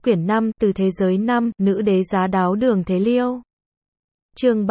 quyển 5, từ thế giới 5, nữ đế giá đáo Đường Thế Liêu. Chương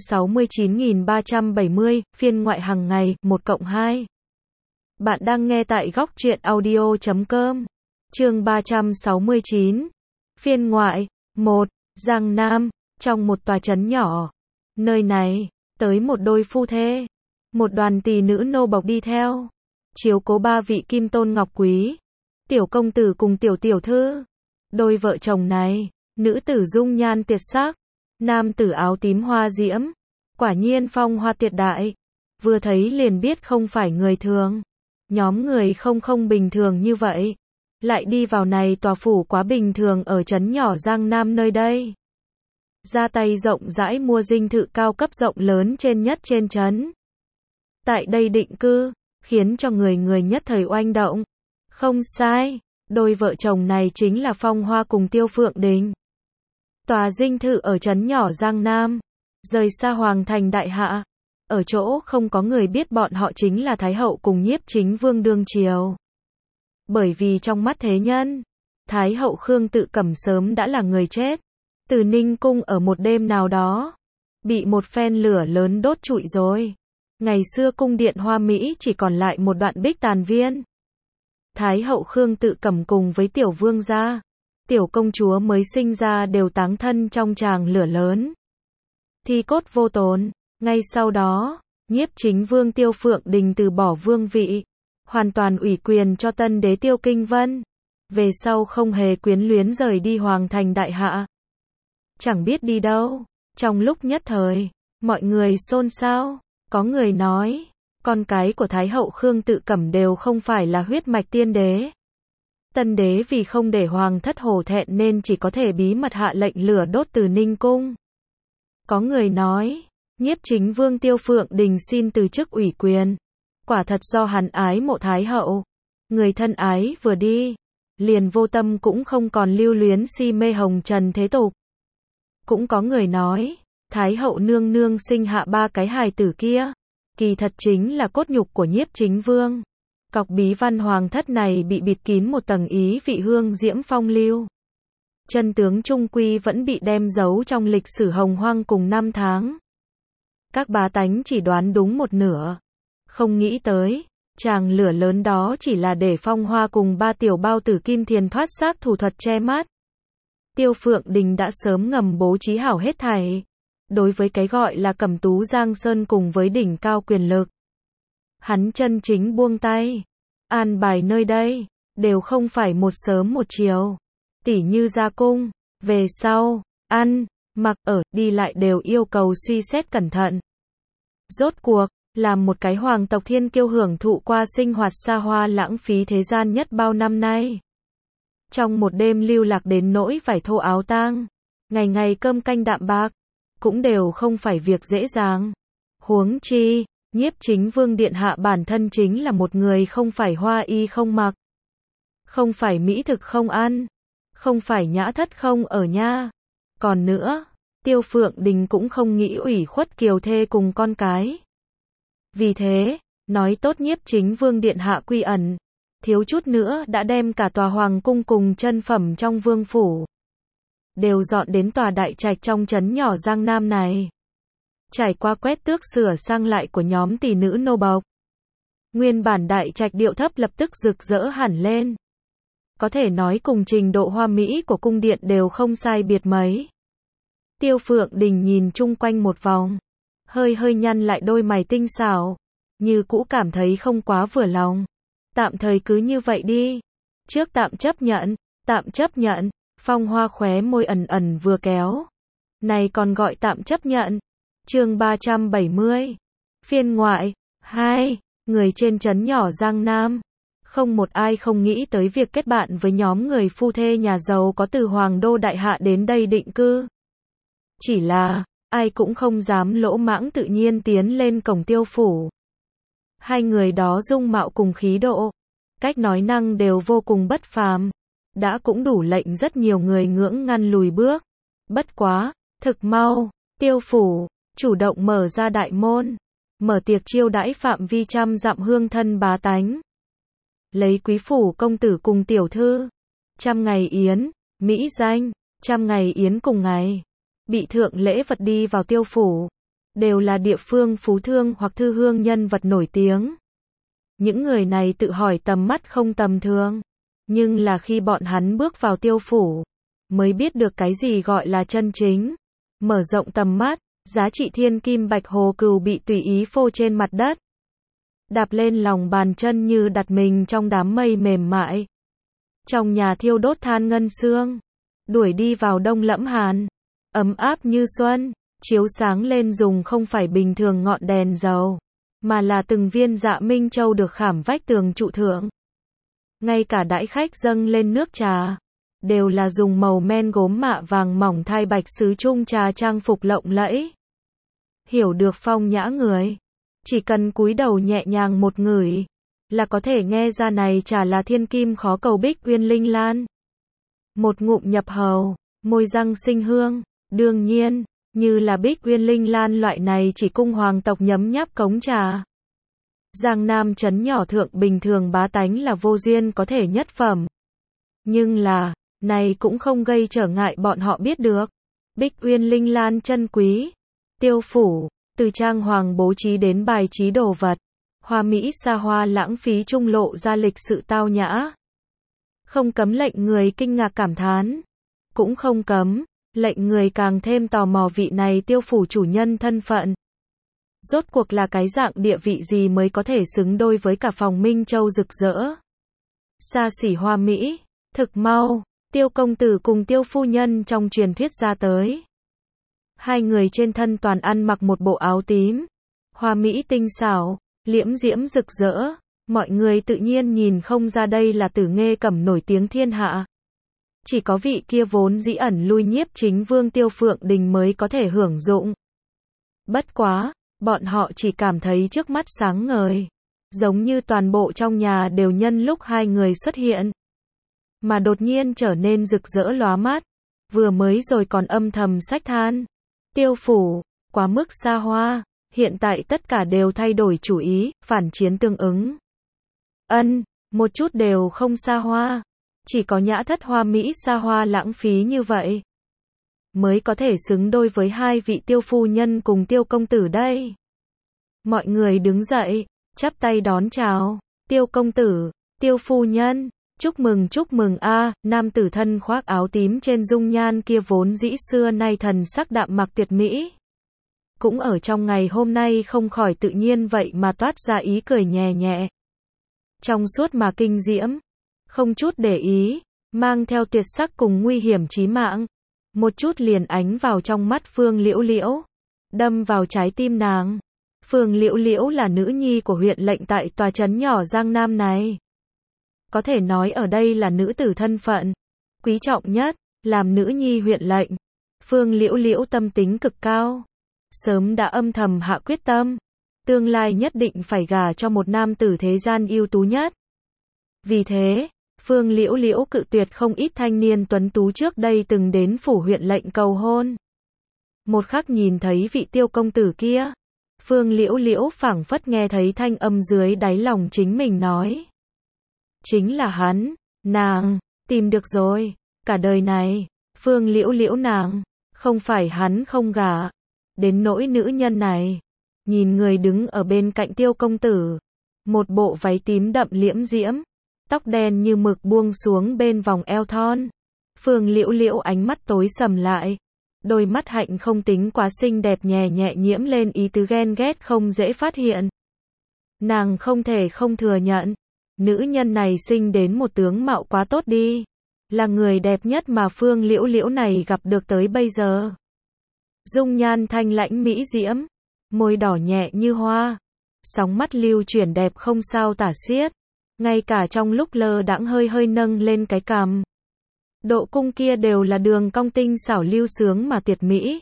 369.370, phiên ngoại hàng ngày, 1+2. Bạn đang nghe tại góc truyện audio.com. Chương 369. Phiên ngoại, 1, Giang Nam, trong một tòa trấn nhỏ. Nơi này, tới một đôi phu thê. Một đoàn tỳ nữ nô bộc đi theo. Chiếu cố ba vị kim tôn ngọc quý. Tiểu công tử cùng tiểu tiểu thư. Đôi vợ chồng này, nữ tử dung nhan tuyệt sắc. Nam tử áo tím hoa diễm. Quả nhiên phong hoa tuyệt đại. Vừa thấy liền biết không phải người thường. Nhóm người không bình thường như vậy. Lại đi vào này tòa phủ quá bình thường ở trấn nhỏ Giang Nam nơi đây. Ra tay rộng rãi mua dinh thự cao cấp rộng lớn trên nhất trên trấn. Tại đây định cư, khiến cho người nhất thời oanh động. Không sai, đôi vợ chồng này chính là Phong Hoa cùng Tiêu Phượng Đình. Tòa dinh thự ở trấn nhỏ Giang Nam, rời xa hoàng thành đại hạ, ở chỗ không có người biết bọn họ chính là Thái hậu cùng Nhiếp Chính Vương đương triều. Bởi vì trong mắt thế nhân, Thái hậu Khương Tự Cẩm sớm đã là người chết, từ Ninh cung ở một đêm nào đó, bị một phen lửa lớn đốt trụi rồi. Ngày xưa cung điện hoa mỹ chỉ còn lại một đoạn bích tàn viên. Thái hậu Khương Tự Cẩm cùng với tiểu vương gia, tiểu công chúa mới sinh ra đều táng thân trong tràng lửa lớn. Thi cốt vô tồn. Ngay sau đó, Nhiếp Chính Vương Tiêu Phượng Đình từ bỏ vương vị, hoàn toàn ủy quyền cho tân đế Tiêu Kinh Vân. Về sau không hề quyến luyến rời đi hoàng thành đại hạ. Chẳng biết đi đâu. Trong lúc nhất thời, mọi người xôn xao. Có người nói, con cái của Thái hậu Khương Tự Cẩm đều không phải là huyết mạch tiên đế. Tân đế vì không để hoàng thất hổ thẹn nên chỉ có thể bí mật hạ lệnh lửa đốt từ Ninh cung. Có người nói, Nhiếp Chính Vương Tiêu Phượng Đình xin từ chức ủy quyền. Quả thật do hắn ái mộ Thái hậu. Người thân ái vừa đi, liền vô tâm cũng không còn lưu luyến si mê hồng trần thế tục. Cũng có người nói, Thái hậu nương nương sinh hạ ba cái hài tử kia, kỳ thật chính là cốt nhục của Nhiếp Chính Vương. Cọc bí văn hoàng thất này bị bịt kín một tầng ý vị hương diễm phong lưu. Chân tướng trung quy vẫn bị đem giấu trong lịch sử hồng hoang cùng năm tháng. Các bá tánh chỉ đoán đúng một nửa. Không nghĩ tới, tràng lửa lớn đó chỉ là để Phong Hoa cùng ba tiểu bao tử Kim Thiền thoát xác thủ thuật che mắt. Tiêu Phượng Đình đã sớm ngầm bố trí hảo hết thảy. Đối với cái gọi là Cẩm Tú Giang Sơn cùng với đỉnh cao quyền lực, hắn chân chính buông tay. An bài nơi đây, đều không phải một sớm một chiều. Tỉ như ra cung, về sau, ăn, mặc, ở, đi lại đều yêu cầu suy xét cẩn thận. Rốt cuộc, làm một cái hoàng tộc thiên kiêu hưởng thụ qua sinh hoạt xa hoa lãng phí thế gian nhất bao năm nay. Trong một đêm lưu lạc đến nỗi vải thô áo tang, ngày ngày cơm canh đạm bạc, cũng đều không phải việc dễ dàng. Huống chi, Nhiếp Chính Vương điện hạ bản thân chính là một người không phải hoa y không mặc, không phải mỹ thực không ăn, không phải nhã thất không ở nha. Còn nữa, Tiêu Phượng Đình cũng không nghĩ ủy khuất kiều thê cùng con cái. Vì thế, nói tốt Nhiếp Chính Vương điện hạ quy ẩn, thiếu chút nữa đã đem cả tòa hoàng cung cùng chân phẩm trong vương phủ đều dọn đến tòa đại trạch trong trấn nhỏ Giang Nam này. Trải qua quét tước sửa sang lại của nhóm tỷ nữ nô bộc, nguyên bản đại trạch điệu thấp lập tức rực rỡ hẳn lên. Có thể nói cùng trình độ hoa mỹ của cung điện đều không sai biệt mấy. Tiêu Phượng Đình nhìn chung quanh một vòng, hơi nhăn lại đôi mày tinh xảo, như cũ cảm thấy không quá vừa lòng. Tạm thời cứ như vậy đi. Trước tạm chấp nhận. Phong Hoa khóe môi ẩn vừa kéo. Này còn gọi tạm chấp nhận. Chương 370. Phiên ngoại 2. Người trên trấn nhỏ Giang Nam. Không một ai không nghĩ tới việc kết bạn với nhóm người phu thê nhà giàu có từ Hoàng đô đại hạ đến đây định cư. Chỉ là, ai cũng không dám lỗ mãng tự nhiên tiến lên cổng Tiêu phủ. Hai người đó dung mạo cùng khí độ, cách nói năng đều vô cùng bất phàm, đã cũng đủ lệnh rất nhiều người ngưỡng ngăn lùi bước. Bất quá, thực mau, Tiêu phủ chủ động mở ra đại môn, mở tiệc chiêu đãi phạm vi trăm dặm hương thân bá tánh. Lấy quý phủ công tử cùng tiểu thư, trăm ngày yến, Mỹ danh, trăm ngày yến cùng ngày. Bị thượng lễ vật đi vào tiêu phủ. Đều là địa phương phú thương hoặc thư hương nhân vật nổi tiếng. Những người này tự hỏi tầm mắt không tầm thường. Nhưng là khi bọn hắn bước vào tiêu phủ, mới biết được cái gì gọi là chân chính. Mở rộng tầm mắt, giá trị thiên kim bạch hồ cừu bị tùy ý phô trên mặt đất. Đạp lên lòng bàn chân như đặt mình trong đám mây mềm mại. Trong nhà thiêu đốt than ngân xương. Đuổi đi vào đông lẫm hàn. Ấm áp như xuân, chiếu sáng lên dùng không phải bình thường ngọn đèn dầu, mà là từng viên dạ minh châu được khảm vách tường trụ thượng. Ngay cả đãi khách dâng lên nước trà, đều là dùng màu men gốm mạ vàng mỏng thai bạch sứ chung trà trang phục lộng lẫy. Hiểu được phong nhã người, chỉ cần cúi đầu nhẹ nhàng một ngửi, là có thể nghe ra này trà là thiên kim khó cầu Bích Uyên Linh Lan. Một ngụm nhập hầu, môi răng sinh hương, đương nhiên, như là Bích Uyên Linh Lan loại này chỉ cung hoàng tộc nhấm nháp cống trà. Giang Nam trấn nhỏ thượng bình thường bá tánh là vô duyên có thể nhất phẩm. Nhưng là, này cũng không gây trở ngại bọn họ biết được. Bích Uyên Linh Lan chân quý. Tiêu phủ, từ trang hoàng bố trí đến bài trí đồ vật. Hoa mỹ xa hoa lãng phí trung lộ ra lịch sự tao nhã. Không cấm lệnh người kinh ngạc cảm thán. Cũng không cấm, lệnh người càng thêm tò mò vị này tiêu phủ chủ nhân thân phận. Rốt cuộc là cái dạng địa vị gì mới có thể xứng đôi với cả phòng Minh Châu rực rỡ. Xa xỉ hoa mỹ, thực mau, tiêu công tử cùng tiêu phu nhân trong truyền thuyết ra tới. Hai người trên thân toàn ăn mặc một bộ áo tím. Hoa mỹ tinh xảo, liễm diễm rực rỡ. Mọi người tự nhiên nhìn không ra đây là Tử Nghê Cẩm nổi tiếng thiên hạ. Chỉ có vị kia vốn dĩ ẩn lui nhiếp chính vương Tiêu Phượng Đình mới có thể hưởng dụng. Bất quá, bọn họ chỉ cảm thấy trước mắt sáng ngời. Giống như toàn bộ trong nhà đều nhân lúc hai người xuất hiện. Mà đột nhiên trở nên rực rỡ lóa mắt. Vừa mới rồi còn âm thầm xách than. Tiêu phủ, quá mức xa hoa. Hiện tại tất cả đều thay đổi chủ ý, phản chiến tương ứng. Một chút đều không xa hoa. Chỉ có nhã thất hoa mỹ xa hoa lãng phí như vậy, mới có thể xứng đôi với hai vị tiêu phu nhân cùng tiêu công tử đây. Mọi người đứng dậy, chắp tay đón chào. Tiêu công tử, tiêu phu nhân, chúc mừng a. Nam tử thân khoác áo tím trên dung nhan kia vốn dĩ xưa nay thần sắc đạm mạc tuyệt mỹ. Cũng ở trong ngày hôm nay không khỏi tự nhiên vậy mà toát ra ý cười nhẹ nhẹ. Trong suốt mà kinh diễm, không chút để ý, mang theo tuyệt sắc cùng nguy hiểm chí mạng. Một chút liền ánh vào trong mắt Phương Liễu Liễu, đâm vào trái tim nàng. Phương Liễu Liễu là nữ nhi của huyện lệnh tại tòa trấn nhỏ Giang Nam này. Có thể nói ở đây là nữ tử thân phận quý trọng nhất, làm nữ nhi huyện lệnh. Phương Liễu Liễu tâm tính cực cao, sớm đã âm thầm hạ quyết tâm, tương lai nhất định phải gả cho một nam tử thế gian ưu tú nhất. Vì thế, Phương Liễu Liễu cự tuyệt không ít thanh niên tuấn tú trước đây từng đến phủ huyện lệnh cầu hôn. Một khắc nhìn thấy vị tiêu công tử kia, Phương Liễu Liễu phảng phất nghe thấy thanh âm dưới đáy lòng chính mình nói. Chính là hắn, nàng, tìm được rồi, cả đời này, Phương Liễu Liễu nàng, không phải hắn không gả. Đến nỗi nữ nhân này, nhìn người đứng ở bên cạnh tiêu công tử, một bộ váy tím đậm liễm diễm, tóc đen như mực buông xuống bên vòng eo thon. Phương Liễu Liễu ánh mắt tối sầm lại, đôi mắt hạnh không tính quá xinh đẹp nhẹ nhẹ nhiễm lên ý tứ ghen ghét không dễ phát hiện. Nàng không thể không thừa nhận, nữ nhân này sinh đến một tướng mạo quá tốt đi, là người đẹp nhất mà Phương Liễu Liễu này gặp được tới bây giờ. Dung nhan thanh lãnh mỹ diễm, môi đỏ nhẹ như hoa, sóng mắt lưu chuyển đẹp không sao tả xiết, ngay cả trong lúc lơ đãng hơi hơi nâng lên cái cằm. Độ cung kia đều là đường cong tinh xảo lưu sướng mà tuyệt mỹ.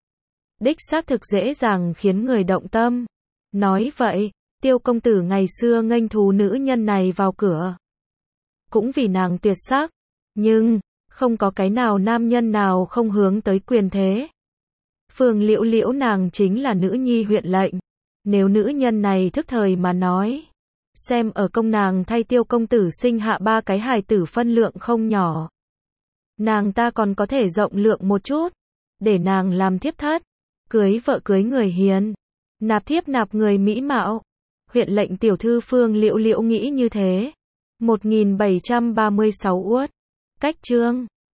Đích xác thực dễ dàng khiến người động tâm. Nói vậy, tiêu công tử ngày xưa nghênh thú nữ nhân này vào cửa. Cũng vì nàng tuyệt sắc, nhưng, không có cái nào nam nhân nào không hướng tới quyền thế. Phương Liễu Liễu nàng chính là nữ nhi huyện lệnh. Nếu nữ nhân này thức thời mà nói, xem ở công nàng thay tiêu công tử sinh hạ 3 cái hài tử phân lượng không nhỏ. Nàng ta còn có thể rộng lượng một chút, để nàng làm thiếp thất. Cưới vợ cưới người hiền, nạp thiếp nạp người mỹ mạo. Huyện lệnh tiểu thư Phương Liễu Liễu nghĩ như thế. 1736 uất. Cách chương